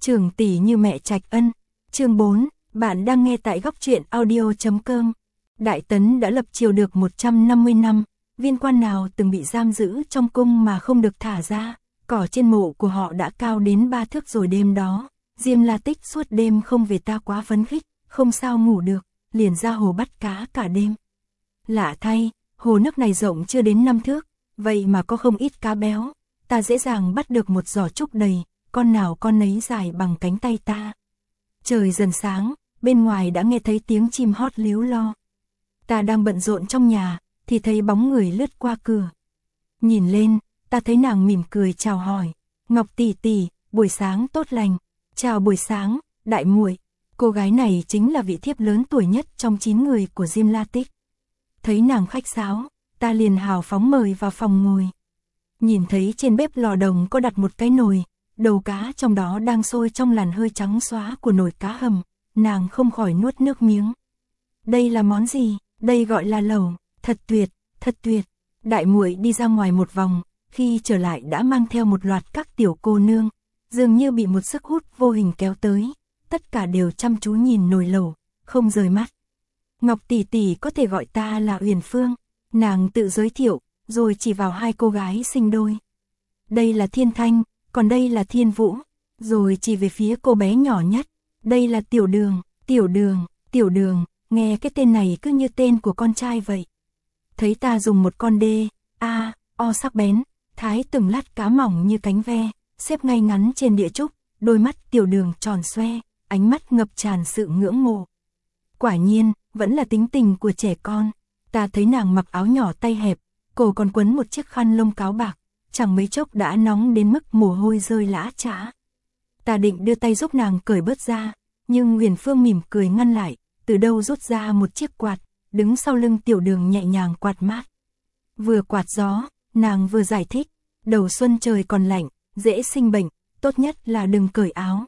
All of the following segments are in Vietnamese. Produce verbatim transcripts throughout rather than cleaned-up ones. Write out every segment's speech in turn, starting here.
Trưởng tỷ như mẹ trạch ân. Chương bốn, bạn đang nghe tại góc truyện audio chấm com. Đại Tấn đã lập triều được một trăm năm mươi năm, viên quan nào từng bị giam giữ trong cung mà không được thả ra, cỏ trên mộ của họ đã cao đến ba thước rồi. Đêm đó, Diêm La Tích suốt đêm không về, ta quá phấn khích, không sao ngủ được, liền ra hồ bắt cá cả đêm. Lạ thay, hồ nước này rộng chưa đến năm thước, vậy mà có không ít cá béo, ta dễ dàng bắt được một giỏ trúc đầy, con nào con nấy dài bằng cánh tay ta. Trời dần sáng, bên ngoài đã nghe thấy tiếng chim hót líu lo. Ta đang bận rộn trong nhà, thì thấy bóng người lướt qua cửa. Nhìn lên, ta thấy nàng mỉm cười chào hỏi, Ngọc tỷ tỷ, buổi sáng tốt lành. Chào buổi sáng, đại muội. Cô gái này chính là vị thiếp lớn tuổi nhất trong chín người của Diêm La Tích. Thấy nàng khách sáo, ta liền hào phóng mời vào phòng ngồi. Nhìn thấy trên bếp lò đồng có đặt một cái nồi, đầu cá trong đó đang sôi trong làn hơi trắng xóa của nồi cá hầm, nàng không khỏi nuốt nước miếng. Đây là món gì? Đây gọi là lẩu, thật tuyệt, thật tuyệt. Đại muội đi ra ngoài một vòng, khi trở lại đã mang theo một loạt các tiểu cô nương, dường như bị một sức hút vô hình kéo tới, tất cả đều chăm chú nhìn nồi lẩu, không rời mắt. Ngọc tỷ tỷ có thể gọi ta là Uyển Phương, nàng tự giới thiệu, rồi chỉ vào hai cô gái sinh đôi. Đây là Thiên Thanh, còn đây là Thiên Vũ, rồi chỉ về phía cô bé nhỏ nhất, đây là Tiểu Đường, Tiểu Đường, Tiểu Đường, nghe cái tên này cứ như tên của con trai vậy. Thấy ta dùng một con đê, a, o sắc bén, thái từng lát cá mỏng như cánh ve, xếp ngay ngắn trên đĩa trúc, đôi mắt Tiểu Đường tròn xoe, ánh mắt ngập tràn sự ngưỡng mộ. Quả nhiên, vẫn là tính tình của trẻ con. Ta thấy nàng mặc áo nhỏ tay hẹp, cổ còn quấn một chiếc khăn lông cáo bạc, chẳng mấy chốc đã nóng đến mức mồ hôi rơi lã chã. Ta định đưa tay giúp nàng cởi bớt ra, nhưng Uyển Phương mỉm cười ngăn lại, từ đâu rút ra một chiếc quạt, đứng sau lưng Tiểu Đường nhẹ nhàng quạt mát. Vừa quạt gió, nàng vừa giải thích, đầu xuân trời còn lạnh, dễ sinh bệnh, tốt nhất là đừng cởi áo.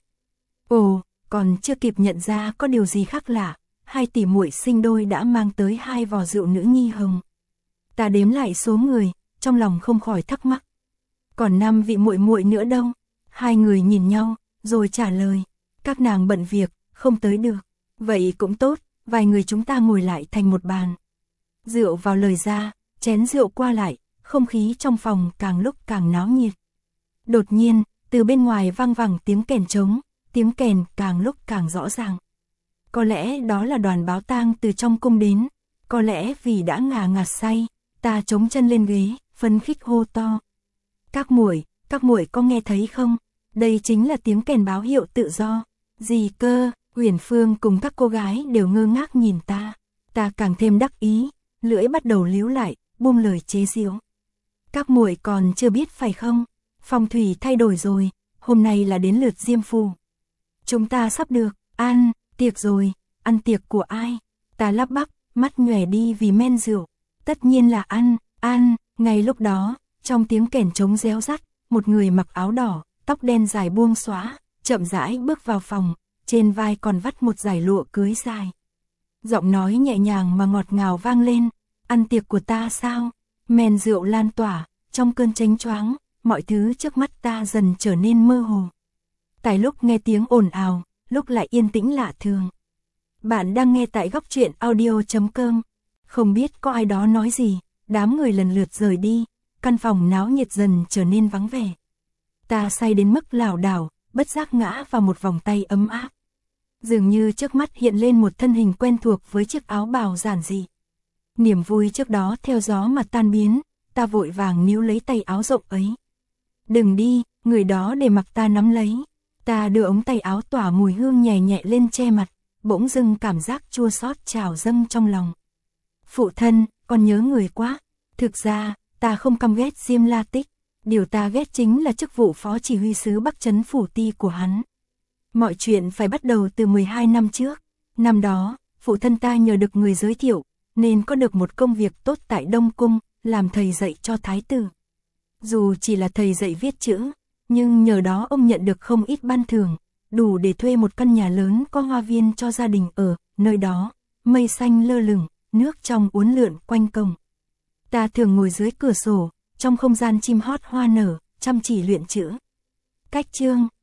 Ồ, còn chưa kịp nhận ra có điều gì khác lạ, hai tỷ muội sinh đôi đã mang tới hai vò rượu nữ nhi hồng. Ta đếm lại số người, trong lòng không khỏi thắc mắc. Còn năm vị muội muội nữa đâu? Hai người nhìn nhau, rồi trả lời, các nàng bận việc, không tới được. Vậy cũng tốt, vài người chúng ta ngồi lại thành một bàn. Rượu vào lời ra, chén rượu qua lại, không khí trong phòng càng lúc càng náo nhiệt. Đột nhiên, từ bên ngoài vang vẳng tiếng kèn trống, tiếng kèn càng lúc càng rõ ràng. Có lẽ đó là đoàn báo tang từ trong cung đến, có lẽ vì đã ngà ngạt say, ta chống chân lên ghế, phấn khích hô to. Các muội, các muội có nghe thấy không? Đây chính là tiếng kèn báo hiệu tự do. Gì cơ? Uyển Phương cùng các cô gái đều ngơ ngác nhìn ta. Ta càng thêm đắc ý, lưỡi bắt đầu líu lại, buông lời chế giễu. Các muội còn chưa biết phải không? Phong thủy thay đổi rồi, hôm nay là đến lượt Diêm Phù. Chúng ta sắp được ăn tiệc rồi. Ăn tiệc của ai? Ta lắp bắp, mắt nhòe đi vì men rượu. Tất nhiên là ăn, ăn. Ngay lúc đó, trong tiếng kèn trống réo rắt, một người mặc áo đỏ, tóc đen dài buông xõa, chậm rãi bước vào phòng, trên vai còn vắt một dải lụa cưới dài. Giọng nói nhẹ nhàng mà ngọt ngào vang lên, ăn tiệc của ta sao? Men rượu lan tỏa, trong cơn chánh choáng, mọi thứ trước mắt ta dần trở nên mơ hồ. Tại lúc nghe tiếng ồn ào, lúc lại yên tĩnh lạ thường. Bạn đang nghe tại góc truyện audio chấm com. Không biết có ai đó nói gì, đám người lần lượt rời đi, căn phòng náo nhiệt dần trở nên vắng vẻ. Ta say đến mức lảo đảo, bất giác ngã vào một vòng tay ấm áp. Dường như trước mắt hiện lên một thân hình quen thuộc với chiếc áo bào giản dị. Niềm vui trước đó theo gió mà tan biến, ta vội vàng níu lấy tay áo rộng ấy. Đừng đi, người đó để mặc ta nắm lấy. Ta đưa ống tay áo tỏa mùi hương nhẹ nhẹ lên che mặt, bỗng dưng cảm giác chua xót trào dâng trong lòng. Phụ thân, con nhớ người quá. Thực ra, ta không căm ghét Diêm La Tích, điều ta ghét chính là chức vụ phó chỉ huy sứ Bắc Trấn Phủ Ti của hắn. Mọi chuyện phải bắt đầu từ mười hai năm trước. Năm đó, phụ thân ta nhờ được người giới thiệu, nên có được một công việc tốt tại Đông Cung, làm thầy dạy cho thái tử. Dù chỉ là thầy dạy viết chữ, nhưng nhờ đó ông nhận được không ít ban thưởng, đủ để thuê một căn nhà lớn có hoa viên cho gia đình ở, nơi đó, mây xanh lơ lửng, nước trong uốn lượn quanh cổng. Ta thường ngồi dưới cửa sổ, trong không gian chim hót hoa nở, chăm chỉ luyện chữ. Cách chương,